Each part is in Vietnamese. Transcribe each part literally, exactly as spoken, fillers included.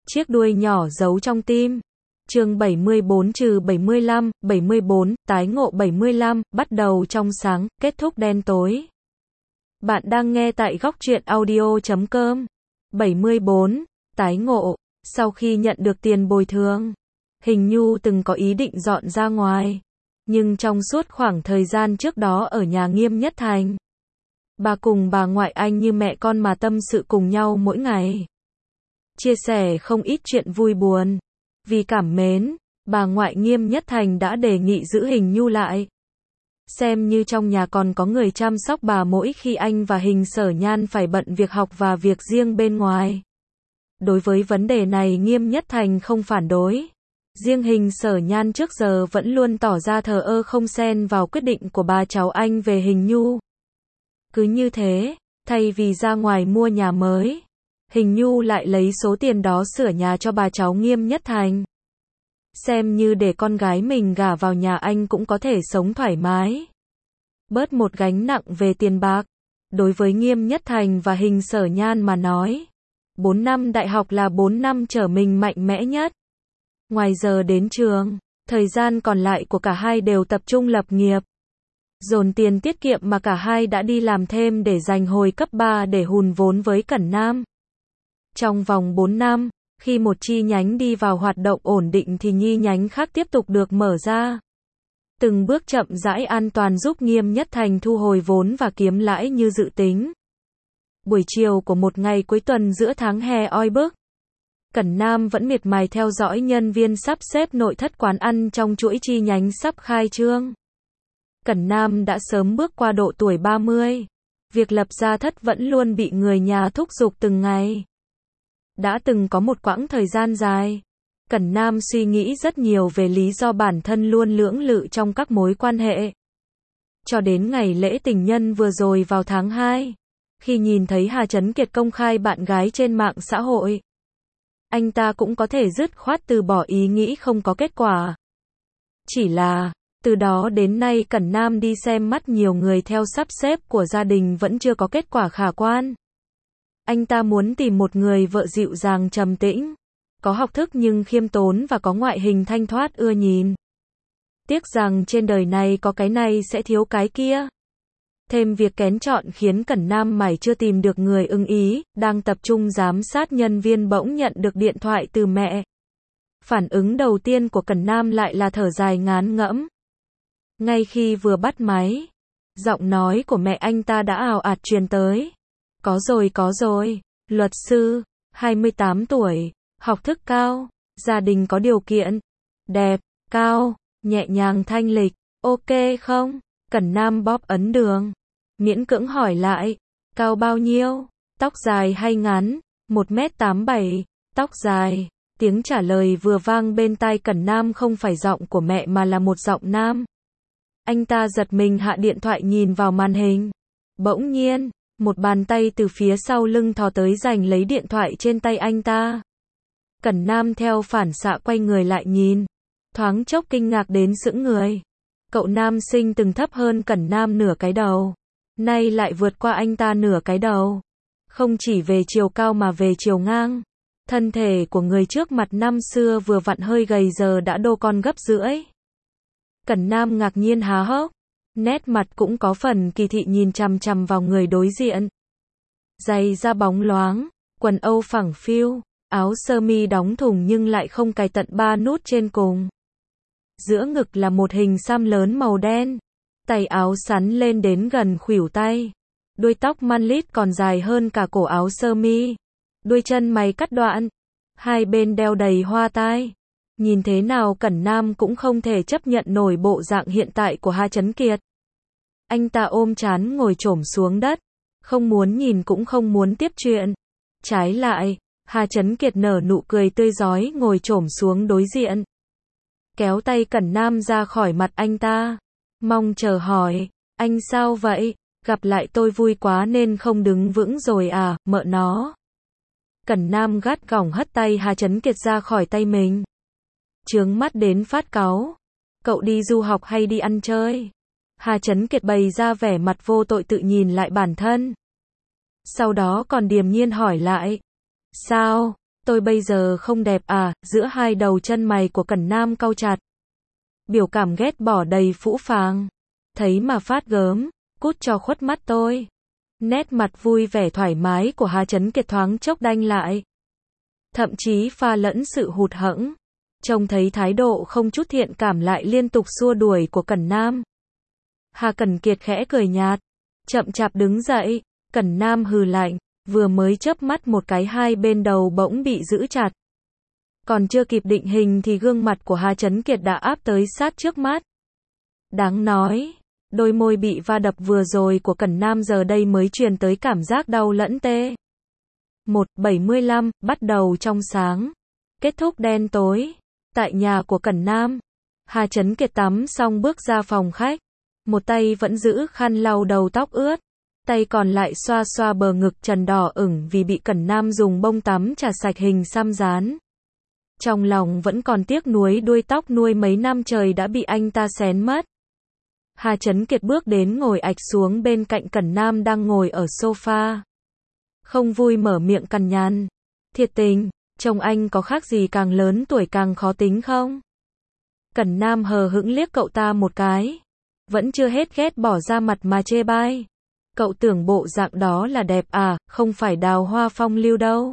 chiếc đuôi nhỏ giấu trong tim. Chương bảy mươi bốn trừ bảy mươi lăm, bảy mươi bốn, tái ngộ bảy mươi lăm, bắt đầu trong sáng, kết thúc đen tối. Bạn đang nghe tại góc truyện audio chấm com. bảy mươi bốn, tái ngộ. Sau khi nhận được tiền bồi thường, Hình Nhu từng có ý định dọn ra ngoài. Nhưng trong suốt khoảng thời gian trước đó ở nhà Nghiêm Nhất Thành, bà cùng bà ngoại anh như mẹ con mà tâm sự cùng nhau mỗi ngày. Chia sẻ không ít chuyện vui buồn. Vì cảm mến, bà ngoại Nghiêm Nhất Thành đã đề nghị giữ Hình Nhu lại. Xem như trong nhà còn có người chăm sóc bà mỗi khi anh và Hình Sở Nhan phải bận việc học và việc riêng bên ngoài. Đối với vấn đề này Nghiêm Nhất Thành không phản đối. Riêng Hình Sở Nhan trước giờ vẫn luôn tỏ ra thờ ơ không xen vào quyết định của bà cháu anh về Hình Nhu. Cứ như thế, thay vì ra ngoài mua nhà mới, Hình Nhu lại lấy số tiền đó sửa nhà cho bà cháu Nghiêm Nhất Thành. Xem như để con gái mình gả vào nhà anh cũng có thể sống thoải mái. Bớt một gánh nặng về tiền bạc. Đối với Nghiêm Nhất Thành và Hình Sở Nhan mà nói, bốn năm đại học là bốn năm trở mình mạnh mẽ nhất. Ngoài giờ đến trường, thời gian còn lại của cả hai đều tập trung lập nghiệp. Dồn tiền tiết kiệm mà cả hai đã đi làm thêm để dành hồi cấp ba để hùn vốn với Cẩn Nam. Trong vòng bốn năm, khi một chi nhánh đi vào hoạt động ổn định thì nhi nhánh khác tiếp tục được mở ra. Từng bước chậm rãi an toàn giúp Nghiêm Nhất Thành thu hồi vốn và kiếm lãi như dự tính. Buổi chiều của một ngày cuối tuần giữa tháng hè oi bức, Cẩn Nam vẫn miệt mài theo dõi nhân viên sắp xếp nội thất quán ăn trong chuỗi chi nhánh sắp khai trương. Cẩn Nam đã sớm bước qua độ tuổi ba mươi. Việc lập gia thất vẫn luôn bị người nhà thúc giục từng ngày. Đã từng có một quãng thời gian dài, Cẩn Nam suy nghĩ rất nhiều về lý do bản thân luôn lưỡng lự trong các mối quan hệ. Cho đến ngày lễ tình nhân vừa rồi vào tháng hai, khi nhìn thấy Hà Chấn Kiệt công khai bạn gái trên mạng xã hội, anh ta cũng có thể dứt khoát từ bỏ ý nghĩ không có kết quả. Chỉ là, từ đó đến nay Cẩn Nam đi xem mắt nhiều người theo sắp xếp của gia đình vẫn chưa có kết quả khả quan. Anh ta muốn tìm một người vợ dịu dàng trầm tĩnh, có học thức nhưng khiêm tốn và có ngoại hình thanh thoát ưa nhìn. Tiếc rằng trên đời này có cái này sẽ thiếu cái kia. Thêm việc kén chọn khiến Cẩn Nam mải chưa tìm được người ưng ý, đang tập trung giám sát nhân viên bỗng nhận được điện thoại từ mẹ. Phản ứng đầu tiên của Cẩn Nam lại là thở dài ngán ngẫm. Ngay khi vừa bắt máy, giọng nói của mẹ anh ta đã ào ạt truyền tới. Có rồi có rồi, luật sư, hai mươi tám tuổi, học thức cao, gia đình có điều kiện, đẹp, cao, nhẹ nhàng thanh lịch, ok không? Cẩn Nam bóp ấn đường, miễn cưỡng hỏi lại, cao bao nhiêu, tóc dài hay ngắn, một mét tám bảy, tóc dài. Tiếng trả lời vừa vang bên tai Cẩn Nam không phải giọng của mẹ mà là một giọng nam. Anh ta giật mình hạ điện thoại nhìn vào màn hình. Bỗng nhiên, một bàn tay từ phía sau lưng thò tới giành lấy điện thoại trên tay anh ta. Cẩn Nam theo phản xạ quay người lại nhìn, thoáng chốc kinh ngạc đến sững người. Cậu nam sinh từng thấp hơn Cẩn Nam nửa cái đầu, nay lại vượt qua anh ta nửa cái đầu. Không chỉ về chiều cao mà về chiều ngang. Thân thể của người trước mặt năm xưa vừa vặn hơi gầy giờ đã đô con gấp rưỡi. Cẩn Nam ngạc nhiên há hốc, nét mặt cũng có phần kỳ thị nhìn chằm chằm vào người đối diện. Giày da bóng loáng, quần âu phẳng phiu, áo sơ mi đóng thùng nhưng lại không cài tận ba nút trên cùng. Giữa ngực là một hình xăm lớn màu đen, tay áo sắn lên đến gần khuỷu tay. Đuôi tóc man lít còn dài hơn cả cổ áo sơ mi. Đuôi chân mày cắt đoạn, hai bên đeo đầy hoa tai. Nhìn thế nào Cẩn Nam cũng không thể chấp nhận nổi bộ dạng hiện tại của Hà Chấn Kiệt. Anh ta ôm trán ngồi chổm xuống đất, không muốn nhìn cũng không muốn tiếp chuyện. Trái lại, Hà Chấn Kiệt nở nụ cười tươi rói ngồi chổm xuống đối diện. Kéo tay Cẩn Nam ra khỏi mặt anh ta, mong chờ hỏi, anh sao vậy, gặp lại tôi vui quá nên không đứng vững rồi à, mợ nó. Cẩn Nam gắt gỏng hất tay Hà Chấn Kiệt ra khỏi tay mình. Chướng mắt đến phát cáu. Cậu đi du học hay đi ăn chơi? Hà Chấn Kiệt bày ra vẻ mặt vô tội tự nhìn lại bản thân. Sau đó còn điềm nhiên hỏi lại. Sao? Tôi bây giờ không đẹp à, giữa hai đầu chân mày của Cẩn Nam cau chặt. Biểu cảm ghét bỏ đầy phũ phàng. Thấy mà phát gớm, cút cho khuất mắt tôi. Nét mặt vui vẻ thoải mái của Hà Chấn Kiệt thoáng chốc đanh lại. Thậm chí pha lẫn sự hụt hẫng. Trông thấy thái độ không chút thiện cảm lại liên tục xua đuổi của Cẩn Nam. Hà Cẩn Kiệt khẽ cười nhạt, chậm chạp đứng dậy. Cẩn Nam hừ lạnh, vừa mới chớp mắt một cái hai bên đầu bỗng bị giữ chặt. Còn chưa kịp định hình thì gương mặt của Hà Chấn Kiệt đã áp tới sát trước mắt. Đáng nói, đôi môi bị va đập vừa rồi của Cẩn Nam giờ đây mới truyền tới cảm giác đau lẫn tê. một bảy mươi lăm, bắt đầu trong sáng, kết thúc đen tối. Tại nhà của Cẩn Nam, Hà Chấn Kiệt tắm xong bước ra phòng khách. Một tay vẫn giữ khăn lau đầu tóc ướt. Tay còn lại xoa xoa bờ ngực trần đỏ ửng vì bị Cẩn Nam dùng bông tắm chà sạch hình xăm dán. Trong lòng vẫn còn tiếc nuối đuôi tóc nuôi mấy năm trời đã bị anh ta xén mất. Hà Chấn Kiệt bước đến ngồi ạch xuống bên cạnh Cẩn Nam đang ngồi ở sofa. Không vui mở miệng cằn nhằn. Thiệt tình, chồng anh có khác gì càng lớn tuổi càng khó tính không? Cẩn Nam hờ hững liếc cậu ta một cái. Vẫn chưa hết ghét bỏ ra mặt mà chê bai. Cậu tưởng bộ dạng đó là đẹp à, không phải đào hoa phong lưu đâu.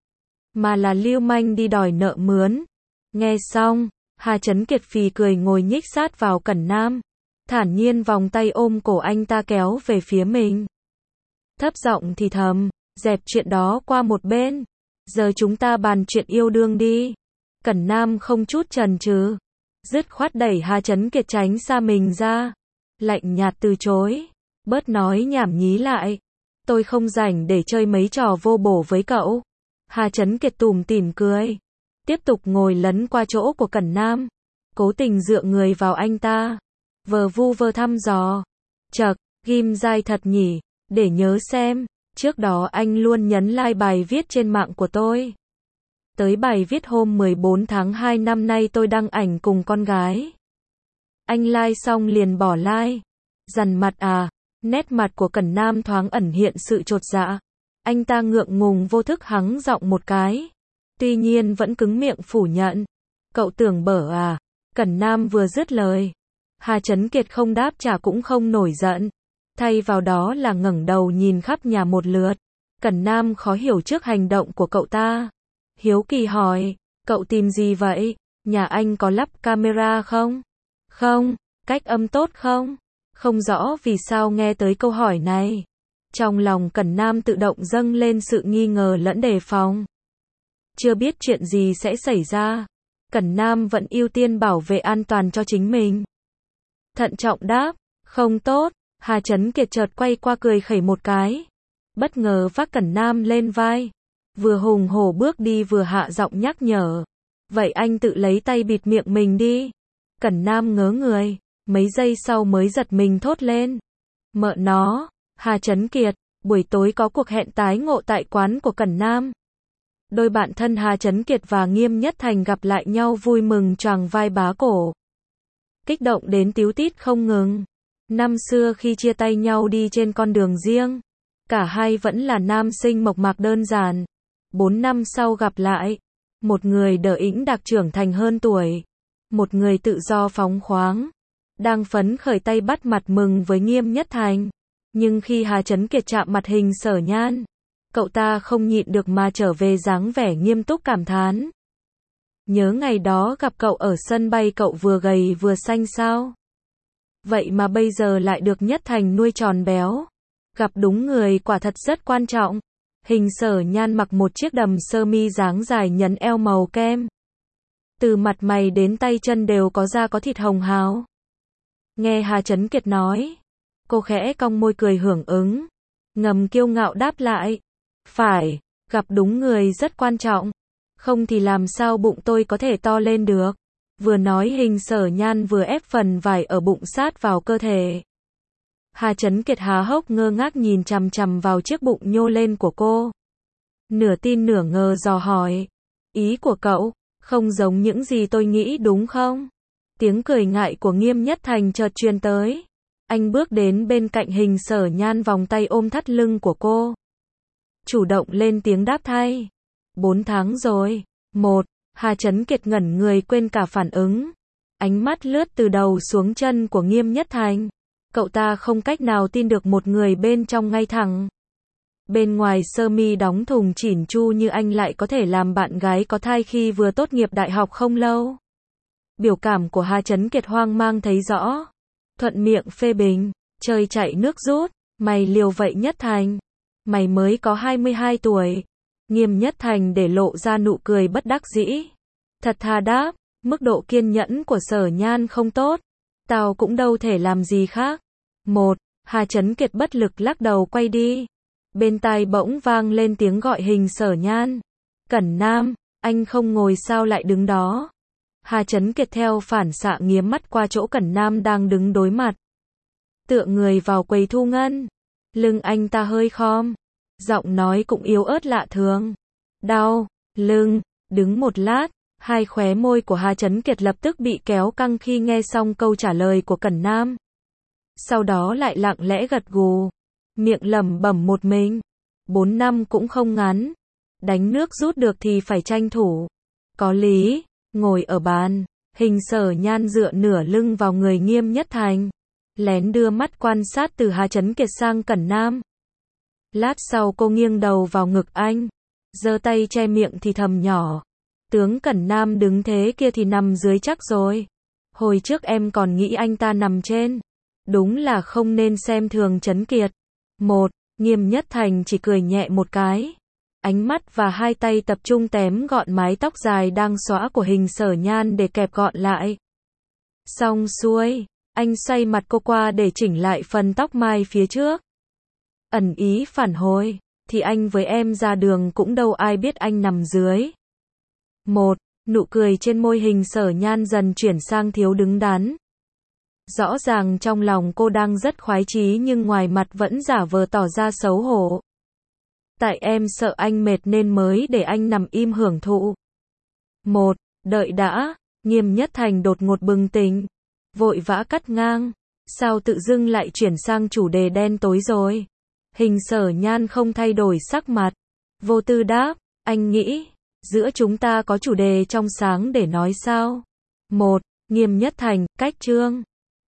Mà là lưu manh đi đòi nợ mướn. Nghe xong, Hà Chấn Kiệt phì cười ngồi nhích sát vào Cẩn Nam. Thản nhiên vòng tay ôm cổ anh ta kéo về phía mình. Thấp giọng thì thầm, dẹp chuyện đó qua một bên. Giờ chúng ta bàn chuyện yêu đương đi. Cẩn Nam không chút chần chừ, dứt khoát đẩy Hà Chấn Kiệt tránh xa mình ra. Lạnh nhạt từ chối. Bớt nói nhảm nhí lại. Tôi không rảnh để chơi mấy trò vô bổ với cậu. Hà Chấn Kiệt tủm tỉm cười. Tiếp tục ngồi lấn qua chỗ của Cẩn Nam. Cố tình dựa người vào anh ta. Vờ vu vơ thăm dò. Chậc, ghim dai thật nhỉ. Để nhớ xem. Trước đó anh luôn nhấn like bài viết trên mạng của tôi. Tới bài viết hôm mười bốn tháng hai năm nay tôi đăng ảnh cùng con gái. Anh like xong liền bỏ like. Dằn mặt à. Nét mặt của Cẩn Nam thoáng ẩn hiện sự chột dạ. Anh ta ngượng ngùng vô thức hắng giọng một cái. Tuy nhiên vẫn cứng miệng phủ nhận. Cậu tưởng bở à? Cẩn Nam vừa dứt lời. Hà Chấn Kiệt không đáp trả cũng không nổi giận. Thay vào đó là ngẩng đầu nhìn khắp nhà một lượt. Cẩn Nam khó hiểu trước hành động của cậu ta. Hiếu kỳ hỏi, cậu tìm gì vậy? Nhà anh có lắp camera không? Không. Cách âm tốt không? Không rõ vì sao nghe tới câu hỏi này. Trong lòng Cẩn Nam tự động dâng lên sự nghi ngờ lẫn đề phòng. Chưa biết chuyện gì sẽ xảy ra. Cẩn Nam vẫn ưu tiên bảo vệ an toàn cho chính mình. Thận trọng đáp, không tốt. Hà Chấn Kiệt chợt quay qua cười khẩy một cái. Bất ngờ vác Cẩn Nam lên vai. Vừa hùng hổ bước đi vừa hạ giọng nhắc nhở. Vậy anh tự lấy tay bịt miệng mình đi. Cẩn Nam ngớ người. Mấy giây sau mới giật mình thốt lên. Mợ nó, Hà Chấn Kiệt, buổi tối có cuộc hẹn tái ngộ tại quán của Cẩn Nam. Đôi bạn thân Hà Chấn Kiệt và Nghiêm Nhất Thành gặp lại nhau vui mừng choàng vai bá cổ. Kích động đến tíu tít không ngừng. Năm xưa khi chia tay nhau đi trên con đường riêng, cả hai vẫn là nam sinh mộc mạc đơn giản. Bốn năm sau gặp lại, một người đờ ĩnh đặc trưởng thành hơn tuổi, một người tự do phóng khoáng. Đang phấn khởi tay bắt mặt mừng với Nghiêm Nhất Thành. Nhưng khi Hà Chấn Kiệt chạm mặt Hình Sở Nhan, cậu ta không nhịn được mà trở về dáng vẻ nghiêm túc cảm thán. Nhớ ngày đó gặp cậu ở sân bay cậu vừa gầy vừa xanh sao? Vậy mà bây giờ lại được Nhất Thành nuôi tròn béo. Gặp đúng người quả thật rất quan trọng. Hình Sở Nhan mặc một chiếc đầm sơ mi dáng dài nhấn eo màu kem. Từ mặt mày đến tay chân đều có da có thịt hồng hào. Nghe Hà Chấn Kiệt nói, cô khẽ cong môi cười hưởng ứng, ngầm kiêu ngạo đáp lại, phải, gặp đúng người rất quan trọng, không thì làm sao bụng tôi có thể to lên được. Vừa nói Hình Sở Nhan vừa ép phần vải ở bụng sát vào cơ thể. Hà Chấn Kiệt há hốc ngơ ngác nhìn chằm chằm vào chiếc bụng nhô lên của cô. Nửa tin nửa ngờ dò hỏi, ý của cậu, không giống những gì tôi nghĩ đúng không? Tiếng cười ngại của Nghiêm Nhất Thành chợt truyền tới. Anh bước đến bên cạnh Hình Sở Nhan vòng tay ôm thắt lưng của cô. Chủ động lên tiếng đáp thay. Bốn tháng rồi. Một. Hà Chấn Kiệt ngẩn người quên cả phản ứng. Ánh mắt lướt từ đầu xuống chân của Nghiêm Nhất Thành. Cậu ta không cách nào tin được một người bên trong ngay thẳng. Bên ngoài sơ mi đóng thùng chỉn chu như anh lại có thể làm bạn gái có thai khi vừa tốt nghiệp đại học không lâu. Biểu cảm của Hà Chấn Kiệt hoang mang thấy rõ. Thuận miệng phê bình. Trời chạy nước rút. Mày liều vậy Nhất Thành. Mày mới có hai mươi hai tuổi. Nghiêm Nhất Thành để lộ ra nụ cười bất đắc dĩ. Thật thà đáp. Mức độ kiên nhẫn của Sở Nhan không tốt. Tao cũng đâu thể làm gì khác. Một. Hà Chấn Kiệt bất lực lắc đầu quay đi. Bên tai bỗng vang lên tiếng gọi hình Sở Nhan. Cẩn Nam, anh không ngồi sao lại đứng đó. Hà Chấn Kiệt theo phản xạ nghiếm mắt qua chỗ Cẩn Nam đang đứng đối mặt. Tựa người vào quầy thu ngân. Lưng anh ta hơi khom. Giọng nói cũng yếu ớt lạ thường. Đau, lưng, đứng một lát. Hai khóe môi của Hà Chấn Kiệt lập tức bị kéo căng khi nghe xong câu trả lời của Cẩn Nam. Sau đó lại lặng lẽ gật gù. Miệng lẩm bẩm một mình. Bốn năm cũng không ngắn. Đánh nước rút được thì phải tranh thủ. Có lý. Ngồi ở bàn. Hình Sở Nhan dựa nửa lưng vào người Nghiêm Nhất Thành. Lén đưa mắt quan sát từ Hà Chấn Kiệt sang Cẩn Nam. Lát sau cô nghiêng đầu vào ngực anh. Giơ tay che miệng thì thầm nhỏ. Tướng Cẩn Nam đứng thế kia thì nằm dưới chắc rồi. Hồi trước em còn nghĩ anh ta nằm trên. Đúng là không nên xem thường Chấn Kiệt. Một. Nghiêm Nhất Thành chỉ cười nhẹ một cái. Ánh mắt và hai tay tập trung tém gọn mái tóc dài đang xõa của hình Sở Nhan để kẹp gọn lại. Xong xuôi. Anh xoay mặt cô qua để chỉnh lại phần tóc mai phía trước. Ẩn ý phản hồi. Thì anh với em ra đường cũng đâu ai biết anh nằm dưới. Một. Nụ cười trên môi hình Sở Nhan dần chuyển sang thiếu đứng đắn. Rõ ràng trong lòng cô đang rất khoái chí nhưng ngoài mặt vẫn giả vờ tỏ ra xấu hổ. Tại em sợ anh mệt nên mới để anh nằm im hưởng thụ. Một. Đợi đã. Nghiêm Nhất Thành đột ngột bừng tỉnh. Vội vã cắt ngang. Sao tự dưng lại chuyển sang chủ đề đen tối rồi? Hình Sở Nhan không thay đổi sắc mặt. Vô tư đáp. Anh nghĩ. Giữa chúng ta có chủ đề trong sáng để nói sao? Một. Nghiêm Nhất Thành, cách chương.